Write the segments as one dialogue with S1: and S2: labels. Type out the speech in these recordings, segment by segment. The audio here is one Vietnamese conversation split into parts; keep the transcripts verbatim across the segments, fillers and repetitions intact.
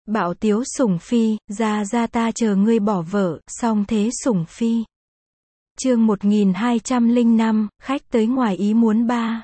S1: Bạo tiếu sủng phi, ra ra ta chờ ngươi bỏ vợ, song thế sủng phi. Chương một nghìn hai trăm lẻ năm, khách tới ngoài ý muốn ba.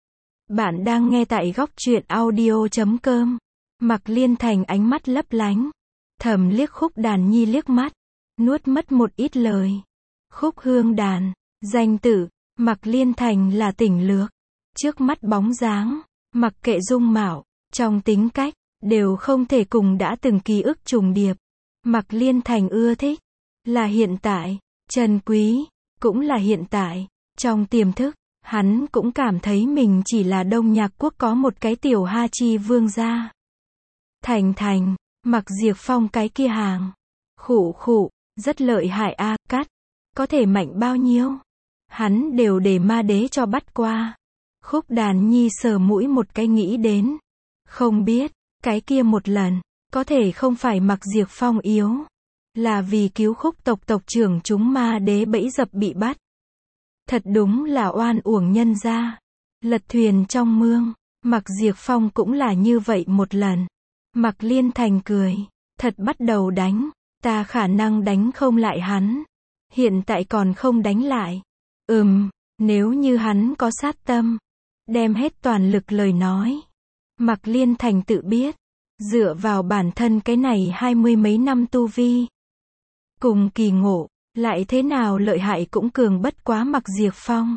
S1: Bạn đang nghe tại góc truyện audio chấm com. Mạc Liên Thành ánh mắt lấp lánh, thầm liếc Khúc Đàn Nhi liếc mắt, nuốt mất một ít lời. Khúc Hương Đàn, danh tự, Mạc Liên Thành là tỉnh lược. Trước mắt bóng dáng, mặc kệ dung mạo, trong tính cách, đều không thể cùng đã từng ký ức trùng điệp. Mạc Liên Thành ưa thích, là hiện tại, trân quý, cũng là hiện tại. Trong tiềm thức, hắn cũng cảm thấy mình chỉ là Đông Nhạc Quốc có một cái tiểu ha chi vương gia. Thành Thành, Mạc Diệp Phong cái kia hàng. Khụ khụ, rất lợi hại a, cắt. Có thể mạnh bao nhiêu? Hắn đều để ma đế cho bắt qua. Khúc Đàn Nhi sờ mũi một cái nghĩ đến. Không biết, cái kia một lần, có thể không phải Mạc Diệp Phong yếu. Là vì cứu Khúc tộc tộc trưởng chúng ma đế bẫy dập bị bắt. Thật đúng là oan uổng nhân gia. Lật thuyền trong mương, Mạc Diệp Phong cũng là như vậy một lần. Mạc Liên Thành cười, thật bắt đầu đánh, ta khả năng đánh không lại hắn. Hiện tại còn không đánh lại. Ừm, nếu như hắn có sát tâm, đem hết toàn lực lời nói. Mạc Liên Thành tự biết, dựa vào bản thân cái này hai mươi mấy năm tu vi. Cùng kỳ ngộ, lại thế nào lợi hại cũng cường bất quá Mạc Diệp Phong.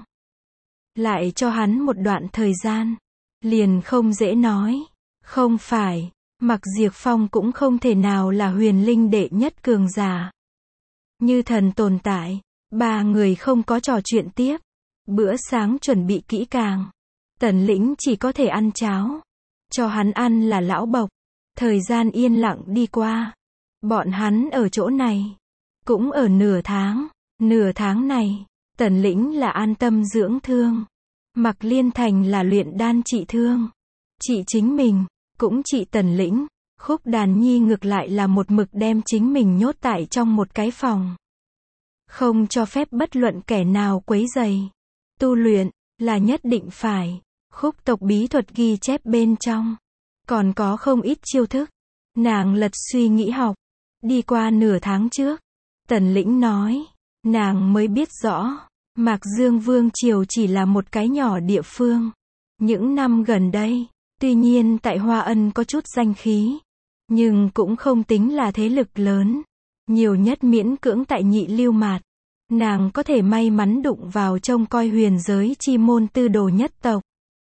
S1: Lại cho hắn một đoạn thời gian, liền không dễ nói. Không phải, Mạc Diệp Phong cũng không thể nào là huyền linh đệ nhất cường giả. Như thần tồn tại, ba người không có trò chuyện tiếp. Bữa sáng chuẩn bị kỹ càng. Tần Lĩnh chỉ có thể ăn cháo. Cho hắn ăn là lão bộc. Thời gian yên lặng đi qua. Bọn hắn ở chỗ này. Cũng ở nửa tháng. Nửa tháng này, Tần Lĩnh là an tâm dưỡng thương. Mạc Liên Thành là luyện đan trị thương. Trị chính mình, cũng trị Tần Lĩnh. Khúc Đàn Nhi ngược lại là một mực đem chính mình nhốt tại trong một cái phòng. Không cho phép bất luận kẻ nào quấy rầy. Tu luyện, là nhất định phải. Khúc tộc bí thuật ghi chép bên trong. Còn có không ít chiêu thức. Nàng lật suy nghĩ học. Đi qua nửa tháng trước. Tần Lĩnh nói. Nàng mới biết rõ. Mạc Dương Vương Triều chỉ là một cái nhỏ địa phương. Những năm gần đây. Tuy nhiên tại Hoa Ân có chút danh khí. Nhưng cũng không tính là thế lực lớn. Nhiều nhất miễn cưỡng tại Nhị Lưu Mạt. Nàng có thể may mắn đụng vào trông coi huyền giới chi môn tư đồ nhất tộc.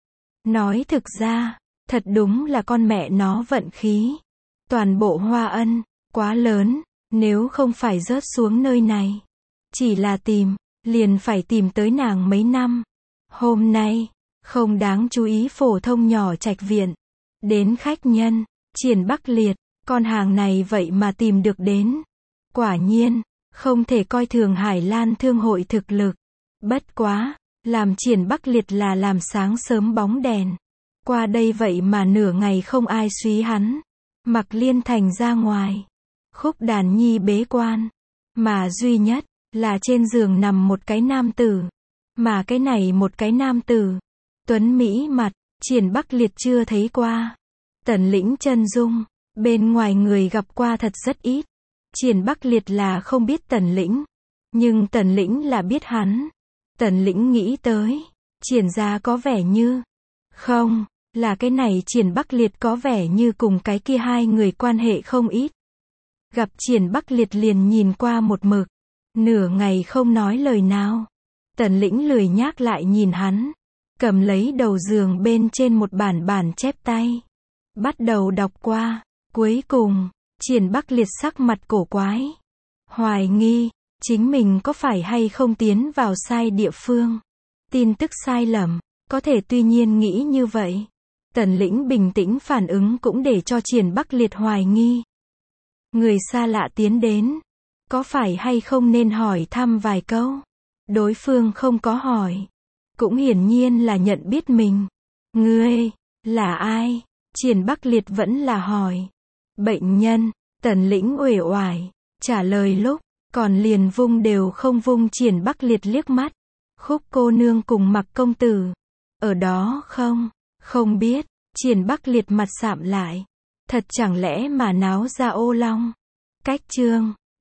S1: Nói thực ra, thật đúng là con mẹ nó vận khí. Toàn bộ Hoa Ân, quá lớn, nếu không phải rớt xuống nơi này. Chỉ là tìm, liền phải tìm tới nàng mấy năm. Hôm nay, không đáng chú ý phổ thông nhỏ trạch viện. Đến khách nhân, Triển Bắc Liệt, con hàng này vậy mà tìm được đến. Quả nhiên, không thể coi thường Hải Lan Thương hội thực lực. Bất quá, làm Triển Bắc Liệt là làm sáng sớm bóng đèn. Qua đây vậy mà nửa ngày không ai suý hắn. Mạc Liên Thành ra ngoài. Khúc Đàn Nhi bế quan. Mà duy nhất, là trên giường nằm một cái nam tử. Mà cái này một cái nam tử. Tuấn Mỹ mặt, Triển Bắc Liệt chưa thấy qua. Tần Lĩnh chân dung, bên ngoài người gặp qua thật rất ít. Triển Bắc Liệt là không biết Tần Lĩnh. Nhưng Tần Lĩnh là biết hắn. Tần Lĩnh nghĩ tới. Triển gia có vẻ như. Không, là cái này Triển Bắc Liệt có vẻ như cùng cái kia hai người quan hệ không ít. Gặp Triển Bắc Liệt liền nhìn qua một mực. Nửa ngày không nói lời nào. Tần Lĩnh lười nhác lại nhìn hắn. Cầm lấy đầu giường bên trên một bản bản chép tay. Bắt đầu đọc qua. Cuối cùng, Triển Bắc Liệt sắc mặt cổ quái. Hoài nghi, chính mình có phải hay không tiến vào sai địa phương. Tin tức sai lầm, có thể tuy nhiên nghĩ như vậy. Tần Lĩnh bình tĩnh phản ứng cũng để cho Triển Bắc Liệt hoài nghi. Người xa lạ tiến đến, có phải hay không nên hỏi thăm vài câu. Đối phương không có hỏi. Cũng hiển nhiên là nhận biết mình. Ngươi, là ai? Triển Bắc Liệt vẫn là hỏi. Bệnh nhân, Tần Lĩnh uể oải, trả lời lúc, còn liền vung đều không vung Triển Bắc Liệt liếc mắt. Khúc cô nương cùng Mạc công tử. Ở đó không? Không biết, Triển Bắc Liệt mặt sạm lại. Thật chẳng lẽ mà náo ra ô long. Cách chương